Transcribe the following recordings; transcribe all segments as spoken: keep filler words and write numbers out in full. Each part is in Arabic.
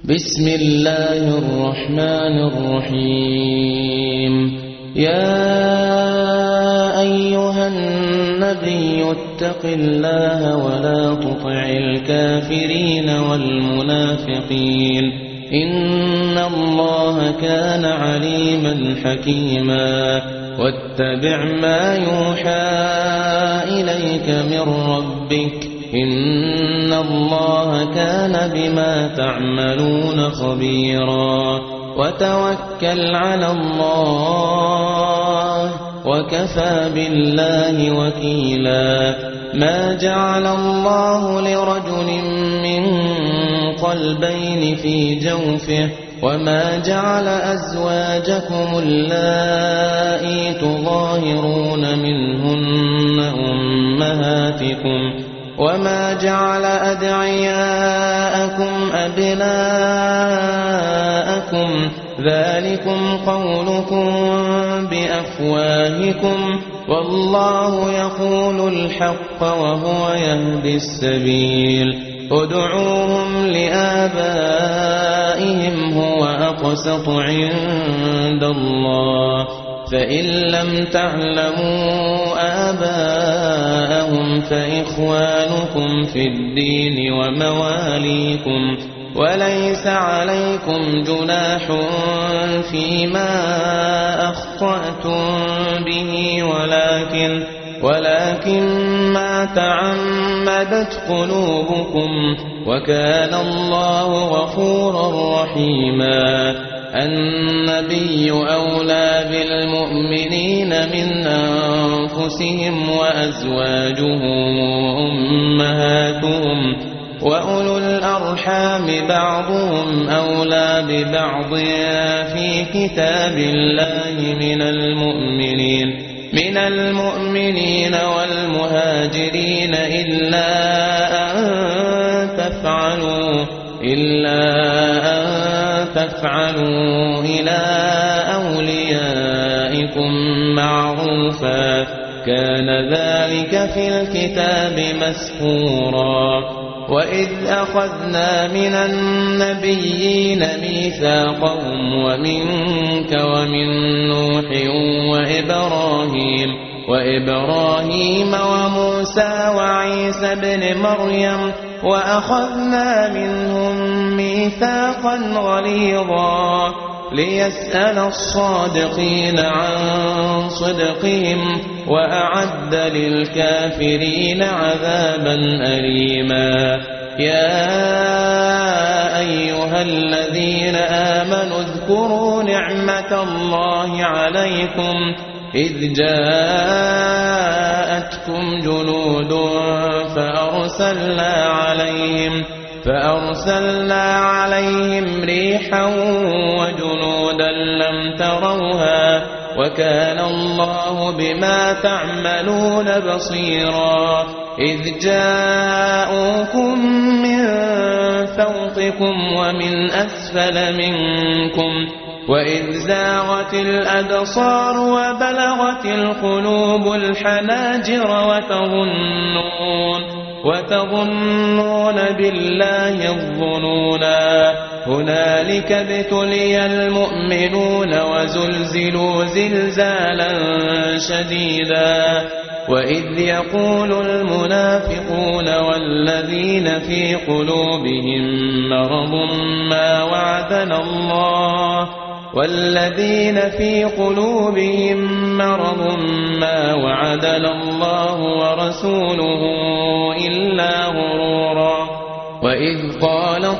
بسم الله الرحمن الرحيم. يا أيها النبي اتق الله ولا تطع الكافرين والمنافقين إن الله كان عليما حكيما. واتبع ما يوحى إليك من ربك إن الله كان بما تعملون خبيرا. وتوكل على الله وكفى بالله وكيلا. ما جعل الله لرجل من قلبين في جوفه وما جعل أزواجكم اللائي تظاهرون منهن أمهاتكم وما جعل أدعياءكم أبناءكم ذلكم قولكم بأفواهكم والله يقول الحق وهو يهدي السبيل. ادعوهم لآبائهم هو أقسط عند الله فإن لم تعلموا آباءهم فإخوانكم في الدين ومواليكم وليس عليكم جناح فيما أخطأتم به ولكن ولكن ما تعمدت قلوبكم وكان الله غفورا رحيما. النبي أولى بالمؤمنين من أنفسهم وأزواجه أمهاتهم وأولو الأرحام بعضهم أولى ببعض في كتاب الله من المؤمنين من المؤمنين والمهاجرين إلا أن تفعلوا إلا أن تفعلوا إلى أوليائكم معروفا كان ذلك في الكتاب مسطورا. وإذ أخذنا من النبيين ميثاقهم ومنك ومن نوح وإبراهيم وإبراهيم وموسى وعيسى بن مريم وأخذنا منهم ميثاقا غليظا ليسأل الصادقين عن صدقهم وأعد للكافرين عذابا أليما. يا أيها الذين آمنوا اذكروا نعمة الله عليكم إذ جاءتكم جنود فأرسلنا عليهم فأرسلنا عليهم ريحا وجنودا لم تروها وكان الله بما تعملون بصيرا. إذ جاءوكم من فوقكم ومن أسفل منكم وإذ زاغت الأبصار وبلغت القلوب الحناجر وتظنون وتظنون بالله الظنونا. هنالك ابتلي المؤمنون وزلزلوا زلزالا شديدا. وإذ يقول المنافقون والذين في قلوبهم مرض ما وعدنا الله والذين في قلوبهم مرض ما وعدنا الله ورسوله إلا غرورا. وإذ قالت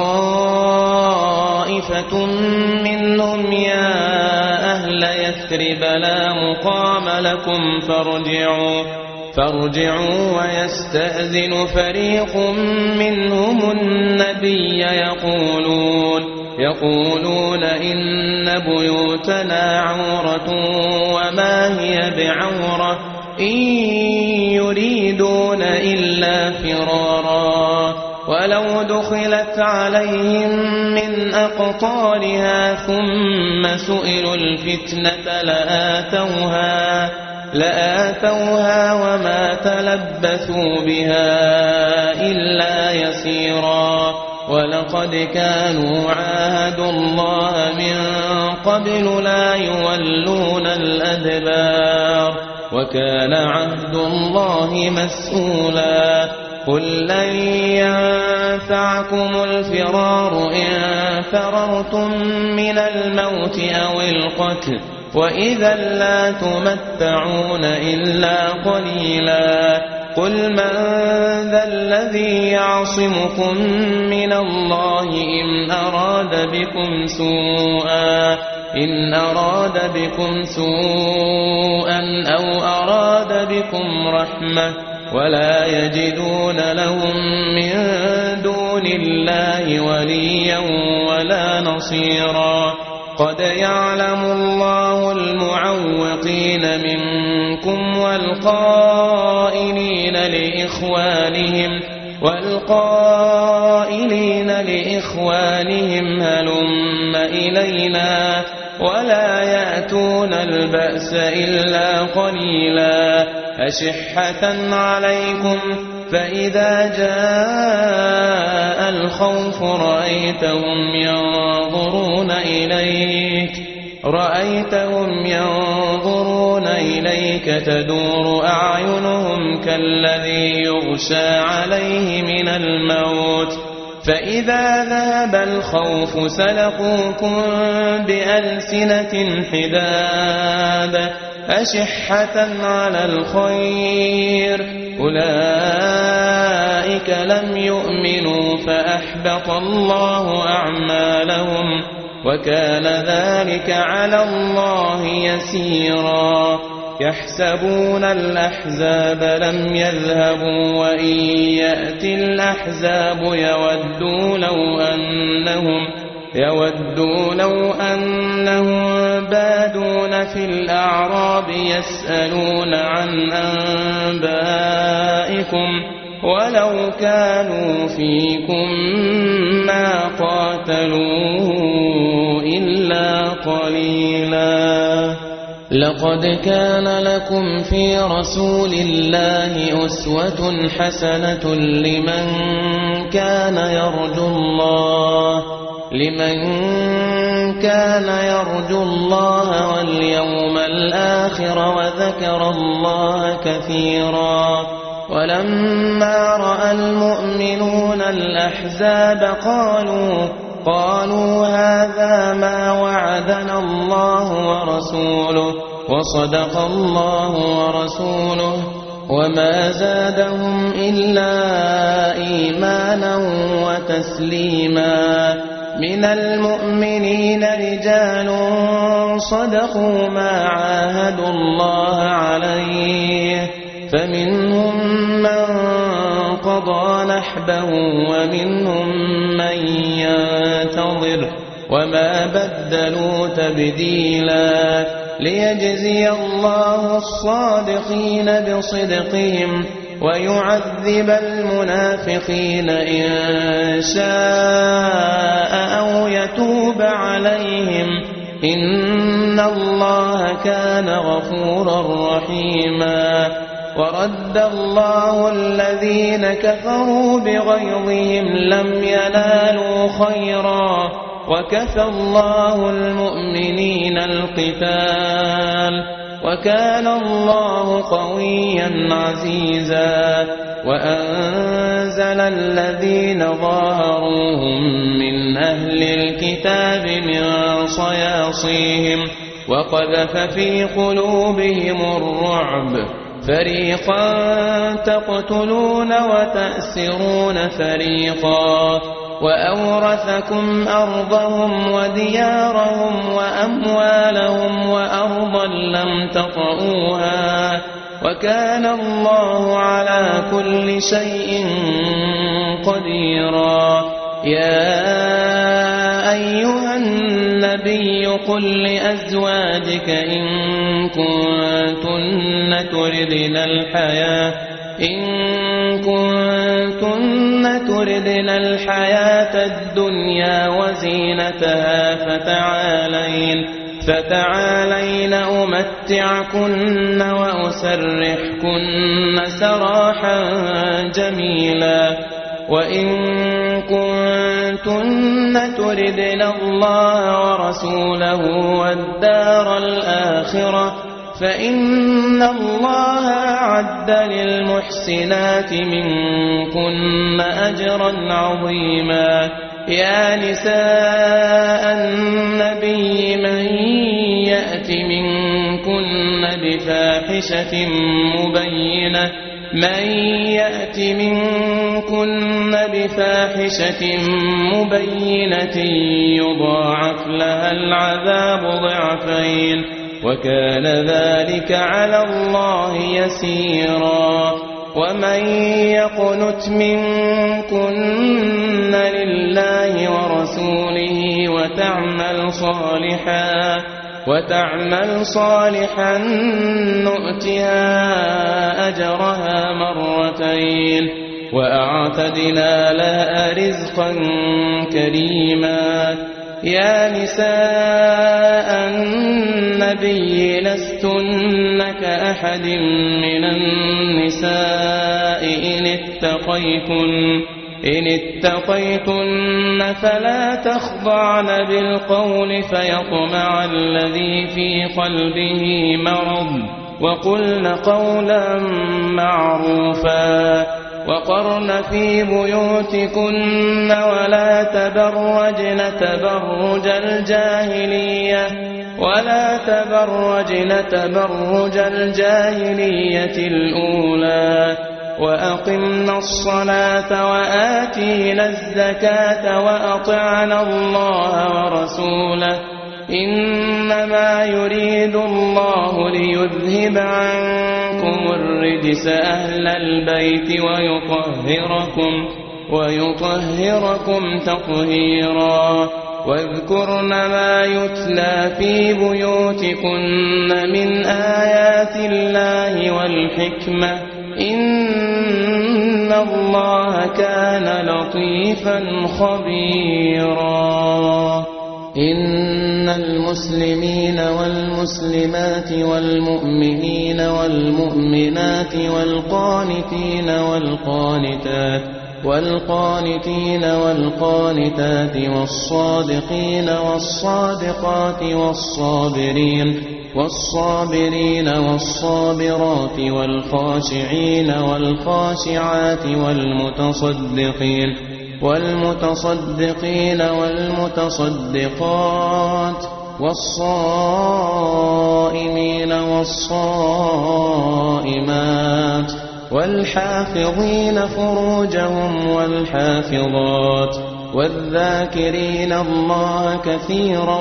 طائفة منهم يا أهل يثرب لا مقام لكم فارجعوا فارجعوا ويستأذن فريق منهم النبي يقولون يقولون إن بيوتنا عورة وما هي بعورة إن يريدون إلا فرارا. ولو دخلت عليهم من أقطارها ثم سئلوا الفتنة لآتوها لآتوها وما تلبثوا بها إلا يسيرا. ولقد كانوا عاهدوا الله من قبل لا يولون الأدبار وكان عهد الله مسؤولا قل لن ينفعكم الفرار إن فررتم من الموت أو القتل وإذا لا تمتعون إلا قليلا قل من ذا الذي يعصمكم من الله إن أراد بكم سوءا إن أراد بكم سوءا أو أراد بكم رحمة ولا يجدون لهم من دون الله وليا ولا نصيرا قد يعلم الله المعوقين منكم والقائلين لإخوانهم والقائلين لإخوانهم هلم إلينا ولا يأتون البأس إلا قليلا أشحة عليكم فإذا جاء الخوف رأيتهم ينظرون إليك رأيتهم ينظرون إليك تدور أعينهم كالذي يغشى عليه من الموت فإذا ذهب الخوف سلقوكم بألسنة حداد أشحة على الخير أولئك لم يؤمنوا فأحبط الله أعمالهم وكان ذلك على الله يسيرا يحسبون الأحزاب لم يذهبوا وإن يأتي الأحزاب يودوا لو أنهم يودوا لو أنهم بادون في الأعراب يسألون عن أنبائكم ولو كانوا فيكم ما قاتلوا إلا قليلا لقد كان لكم في رسول الله أسوة حسنة لمن كان يرجو الله لمن كان يرجو الله واليوم الآخر وذكر الله كثيرا ولما رأى المؤمنون الأحزاب قالوا قالوا هذا ما وعدنا الله ورسوله وصدق الله ورسوله وما زادهم إلا إيمانا وتسليما من المؤمنين رجال صدقوا ما عاهدوا الله عليه فمنهم من قضى نحبه ومنهم من ينتظر وما بدلوا تبديلا ليجزي الله الصادقين بصدقهم ويعذب المنافقين إن شاء أو يتوب عليهم إن الله كان غفورا رحيما ورد الله الذين كفروا بغيظهم لم ينالوا خيرا وكفى الله المؤمنين القتال وكان الله قويا عزيزا وأنزل الذين ظاهروهم من أهل الكتاب من صياصيهم وقذف في قلوبهم الرعب فريقا تقتلون وتأسرون فريقا وأورثكم أرضهم وديارهم وأموالهم وأرضا لم تطئوها وكان الله على كل شيء قديرا يا أيها النبي قل لأزواجك إن كنتن تردن الحياة إن كنتن تردن الحياة الدنيا وزينتها فتعالين فتعالين أمتعكن وأسرحكن سراحا جميلا وإن كنتن تردن الله ورسوله والدار الآخرة فإن الله أعد للمحسنات منكن أجرا عظيما. يا نساء النبي من يأت منكن بفاحشة مبينة من يأت منكن بفاحشة مبينة يضاعف لها العذاب ضعفين وكان ذلك على الله يسيرا. ومن يقنت منكن لله ورسوله وتعمل صالحا وتعمل صالحا نؤتها أجرها مرتين وأعتدنا لها رزقا كريما. يا نساء النبي لستن كأحد من النساء إن اتقيتن إن اتقيتن فلا تخضعن بالقول فيطمع الذي في قلبه مرض وقلن قولا معروفا. وقرن في بيوتكن ولا تبرجن تبرج الجاهلية ولا تبرجن تبرج الجاهلية الأولى وأقمنا الصلاة وآتينا الزكاة وأطعنا الله ورسوله إنما يريد الله ليذهب عنكم الرجس أهل البيت ويطهركم ويطهركم تطهيرا. واذكرن ما يتلى في بيوتكن من آيات الله والحكمة إن الله كان لطيفا خبيرا. إن المسلمين والمسلمات والمؤمنين والمؤمنات والقانتين والقانتات والقانتين والقانتات والصادقين والصادقات والصابرين والصابرين والصابرات والخاشعين والخاشعات والمتصدقين والمتصدقين والمتصدقات والصائمين والصائمات والحافظين فروجهم والحافظات والذاكرين الله كثيرا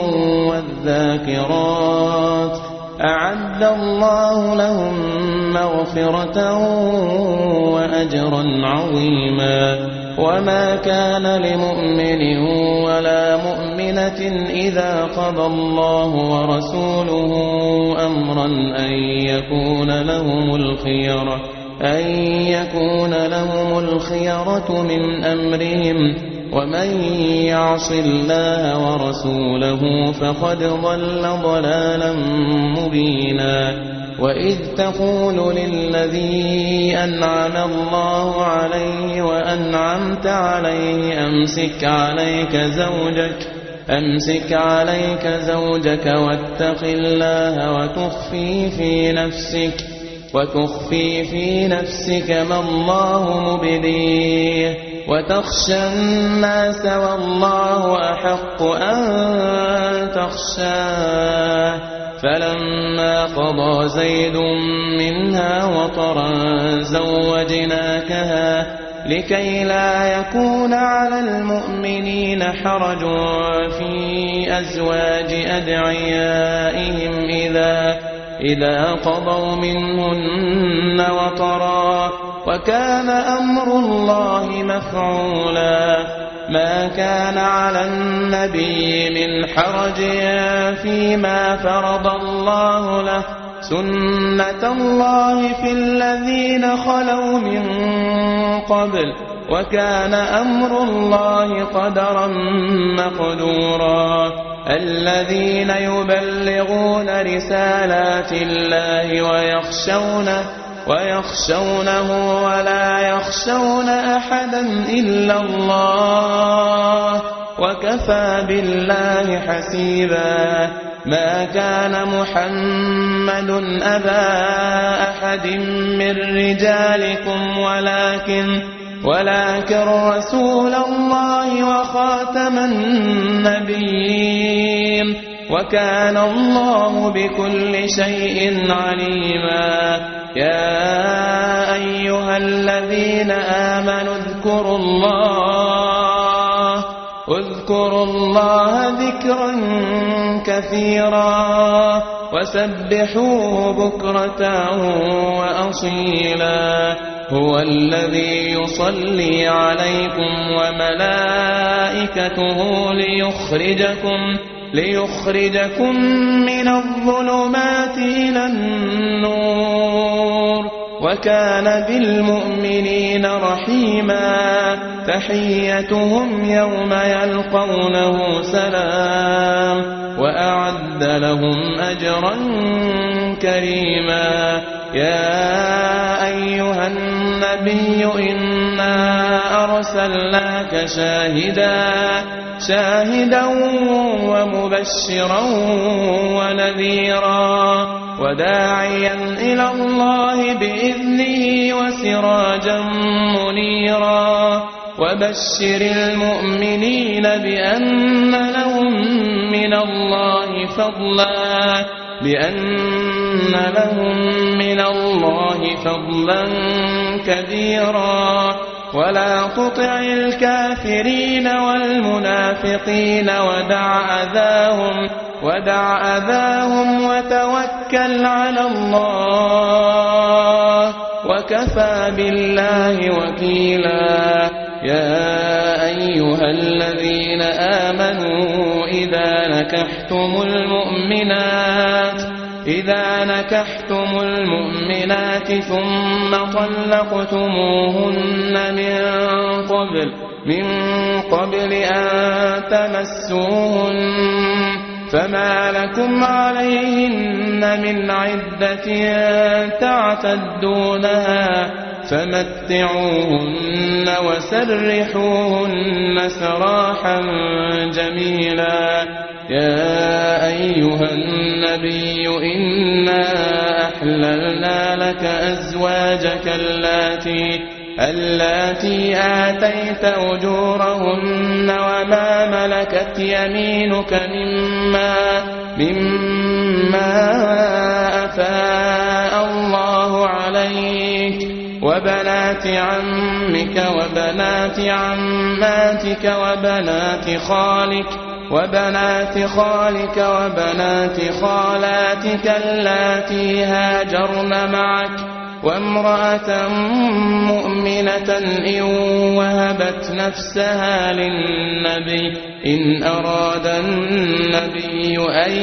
والذاكرات أعد الله لهم مغفرة وأجرا عظيما. وما كان لمؤمن ولا مؤمنة إذا قضى الله ورسوله أمرا أن يكون لهم الخيرة أن يكون لهم الخيرة من أمرهم ومن يعص الله ورسوله فقد ضل ضلالا مبينا. وإذ تقول للذي أنعم الله عليه وأنعمت عليه أمسك عليك زوجك أمسك عليك زوجك واتق الله وتخفي في نفسك وتخفي في نفسك ما الله مبديه وتخشى الناس والله أحق أن تخشاه. فلما قضى زيد منها وطرا زوجناكها لكي لا يكون على المؤمنين حرج في أزواج أدعيائهم إذا إذا قضوا منهن وطرا وكان أمر الله مفعولا. ما كان على النبي من حرج فيما فرض الله له سنة الله في الذين خلوا من قبل وكان أمر الله قدرا مقدورا. الذين يبلغون رسالات الله ويخشونه ويخشونه ولا يخشون أحدا إلا الله وكفى بالله حسيبا. ما كان محمد أبا أحد من رجالكم ولكن ولكن رسول الله وخاتم النبيين وكان الله بكل شيء عليما. يا أيها الذين آمنوا اذكروا الله اذكروا الله ذكرا كثيرا وسبحوه بكرة وأصيلا. هو الذي يصلي عليكم وملائكته ليخرجكم ليخرجكم من الظلمات إلى النور وكان بالمؤمنين رحيما. تحيتهم يوم يلقونه سلام وأعد لهم أجرا كريما. يا أيها النبي إنا أرسلناك شاهدا شاهدا ومبشرا ونذيرا وداعيا إلى الله بإذنه وسراجا منيرا. وبشر المؤمنين بأن لهم من الله فضلا بأن لهم من الله فضلا كبيرا. ولا تطع الكافرين والمنافقين ودع أذاهم ودع أذاهم وتوكل على الله وكفى بالله وكيلا. يا أيها الذين آمنوا إذا نكحتم المؤمنات إذا نكحتم المؤمنات ثم طلقتموهن من قبل من قبل أن تمسوهن فما لكم عليهن من عدة تعتدونها فمتعوهن وسرحوهن سراحا جميلا. يا أيها النبي إنا أحللنا لك أزواجك اللاتي اللاتي آتيت أجورهن وما ملكت يمينك مما مما أفاء الله عليك وبنات عمك وبنات عماتك وبنات خالك وبنات خالك وبنات خالاتك اللاتي هاجرن معك وامرأة مؤمنة إن وهبت نفسها للنبي إن أراد النبي أن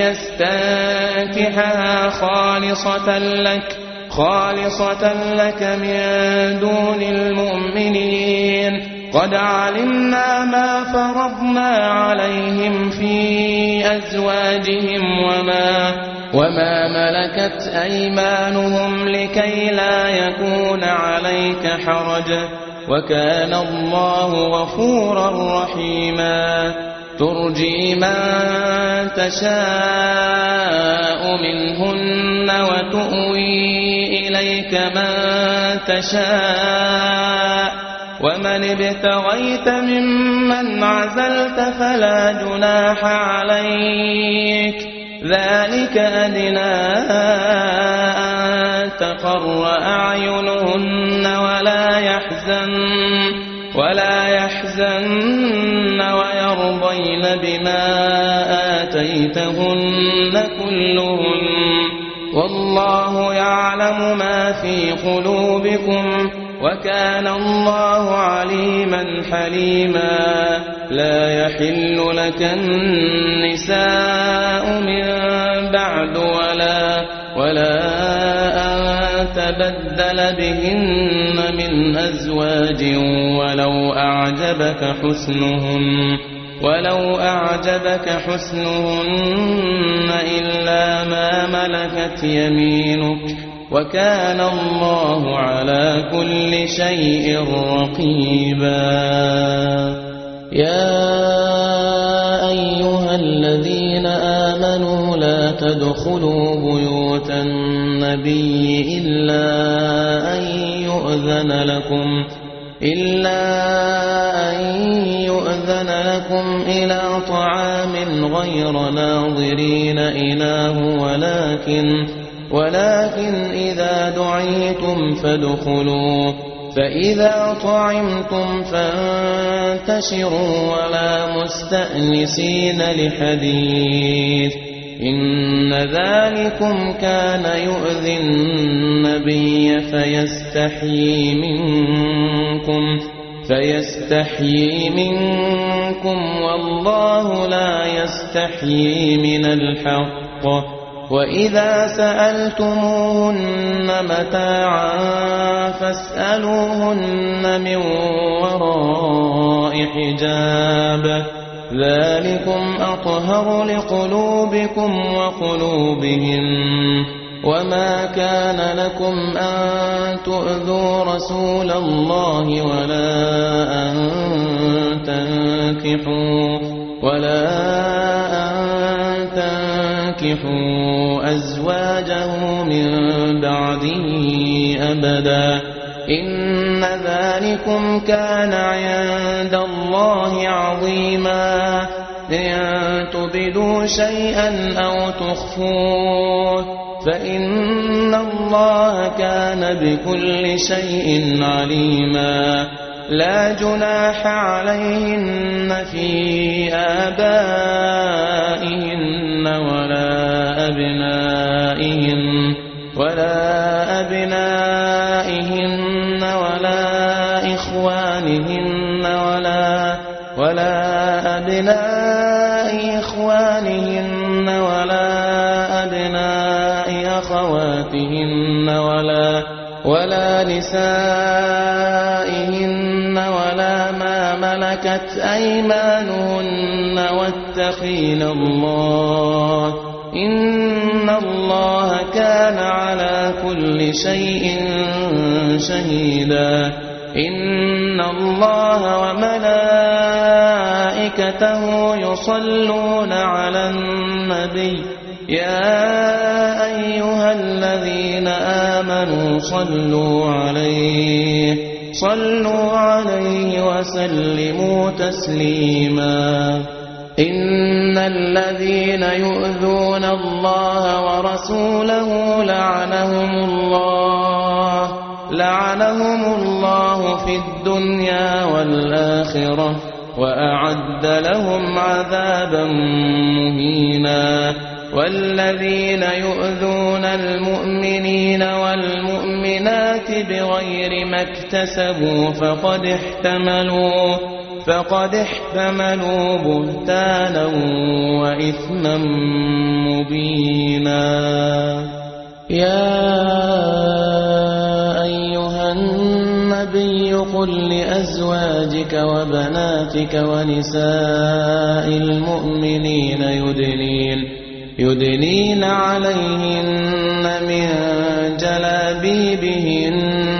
يستنكحها خالصة لك خالصة لك من دون المؤمنين. قد علمنا ما فرضنا عليهم في أزواجهم وما وما ملكت أيمانهم لكي لا يكون عليك حرج وكان الله غفورا رحيما. ترجي من تشاء منهن وتؤوي إليك من تشاء ومن ابتغيت ممن عزلت فلا جناح عليك ذلك أدنى أن تقر أعينهن ولا يحزن ولا يحزن ويرضين بما آتيتهن كلهن والله يعلم ما في قلوبكم وكان الله عليما حليما. لا يحل لك النساء من بعد ولا ولا أن تبدل بهن من أزواج ولو أعجبك حسنهن ولو أعجبك حسنهن إلا ما ملكت يمينك وكان الله على كل شيء رقيبا. يا أيها الذين آمنوا لا تدخلوا بيوت النبي إلا أن يؤذن لكم إلا أن يؤذن لكم إلى طعام غير ناظرين إناه ولكن ولكن إذا دعيتم فادخلوا فإذا طعمتم فانتشروا ولا مستأنسين لحديث إن ذلكم كان يؤذي النبي فيستحيي منكم فيستحيي منكم والله لا يستحيي من الحق. وإذا سألتموهن متاعا فاسألوهن من وراء حجاب ذلكم أطهر لقلوبكم وقلوبهم. وما كان لكم أن تؤذوا رسول الله ولا أن تنكحوا ولا أن تنكحوا أزواجه من بعده أبدا إن ذلكم كان عند الله عظيما. إن تبدوا شيئا أو تخفوه فإن الله كان بكل شيء عليما. لا جناح عليهن في آبائهن ولا أبنائهن ولا أبنائهن ولا إخوانهن ولا ولا أبناء إخوانهن ولا أبناء أخواتهن ولا ولا نسائهن ولا ما ملكت أيمانهن واتقين الله إن الله كان على كل شيء شهيدا. إن الله وملائكته يصلون على النبي يا أيها الذين آمنوا صلوا عليه صلوا عليه وسلموا تسليما. إن الذين يؤذون الله ورسوله لعنهم الله لعنهم الله في الدنيا والآخرة وأعد لهم عذابا مهينا. والذين يؤذون المؤمنين والمؤمنات بغير ما اكتسبوا فقد احتملوا فقد احتملوا بهتانا وإثما مبينا. يا أيها النبي قل لأزواجك وبناتك ونساء المؤمنين يدنين يدنين عليهن من جلابيبهن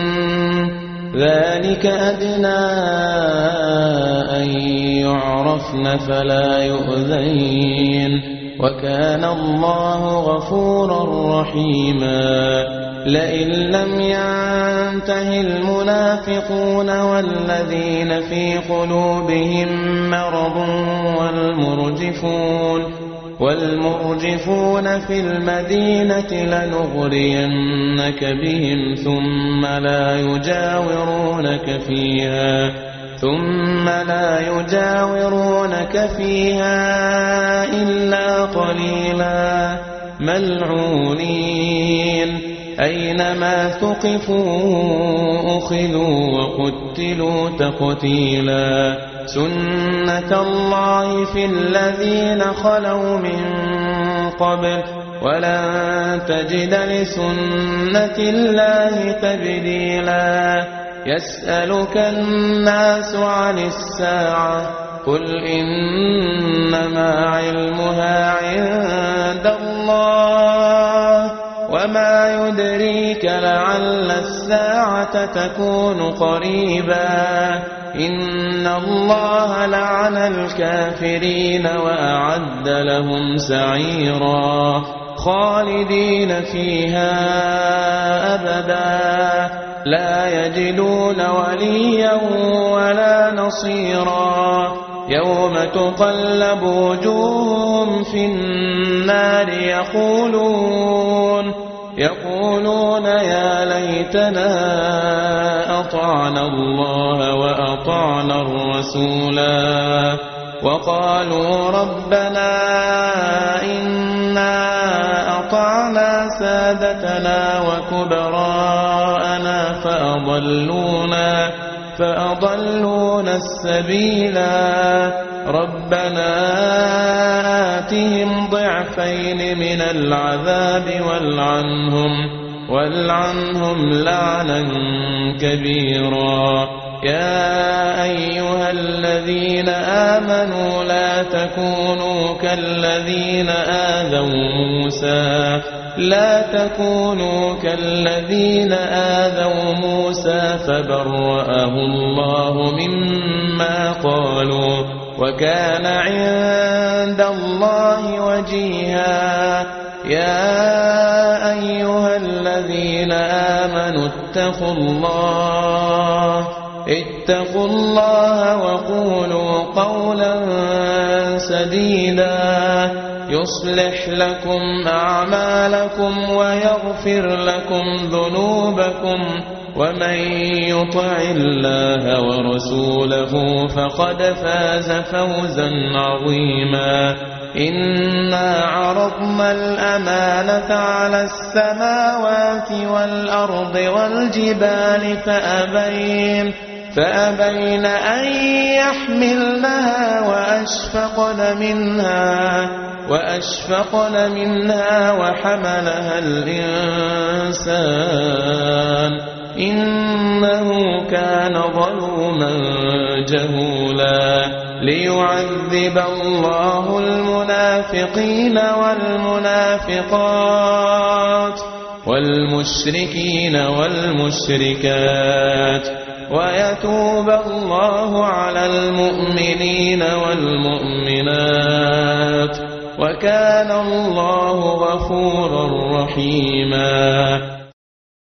ذلك أدنى أن يعرفن فلا يؤذين وكان الله غفورا رحيما. لئن لم ينته المنافقون والذين في قلوبهم مرض والمرجفون والمرجفون في المدينة لنغرينك بهم ثم لا يجاورونك فيها ثم لا يجاورونك فيها إلا قليلا ملعونين أينما ثقفوا أخذوا وقتلوا تقتيلا. سنة الله في الذين خلوا من قبل ولن تجد لسنة الله تبديلا. يسألك الناس عن الساعة قل إنما علمها عند الله وما وما يدريك لعل الساعة تكون قريبا إن الله لعن الكافرين وأعد لهم سعيرا خالدين فيها أبدا لا يجدون وليا ولا نصيرا يوم تقلب وجوههم في النار يقولون يقولون يا ليتنا أطعنا الله وأطعنا الرسولا وقالوا ربنا إنا أطعنا سادتنا وكبراءنا فأضلونا فأضلونا السبيلا ربنا آتهم ضعفين من العذاب والعنهم والعنهم لعنا كبيرا يا أيها الذين آمنوا لا تكونوا كالذين آذوا موسى لا تكونوا كالذين آذوا موسى فبرأه الله مما قالوا وكان عند الله وجيها يا أيها الذين آمنوا اتقوا الله اتقوا الله وقولوا قولا سديدا يصلح لكم أعمالكم ويغفر لكم ذنوبكم ومن يطع الله ورسوله فقد فاز فوزا عظيما إنا عرضنا الأمانة على السماوات والأرض والجبال فأبين فأبين أن يحملنها وأشفقن منها وأشفقن منها وحملها الإنسان إنه كان ظلوما جهولا ليعذب الله المنافقين والمنافقات والمشركين والمشركات ويتوب الله على المؤمنين والمؤمنات وكان الله غفورا رحيما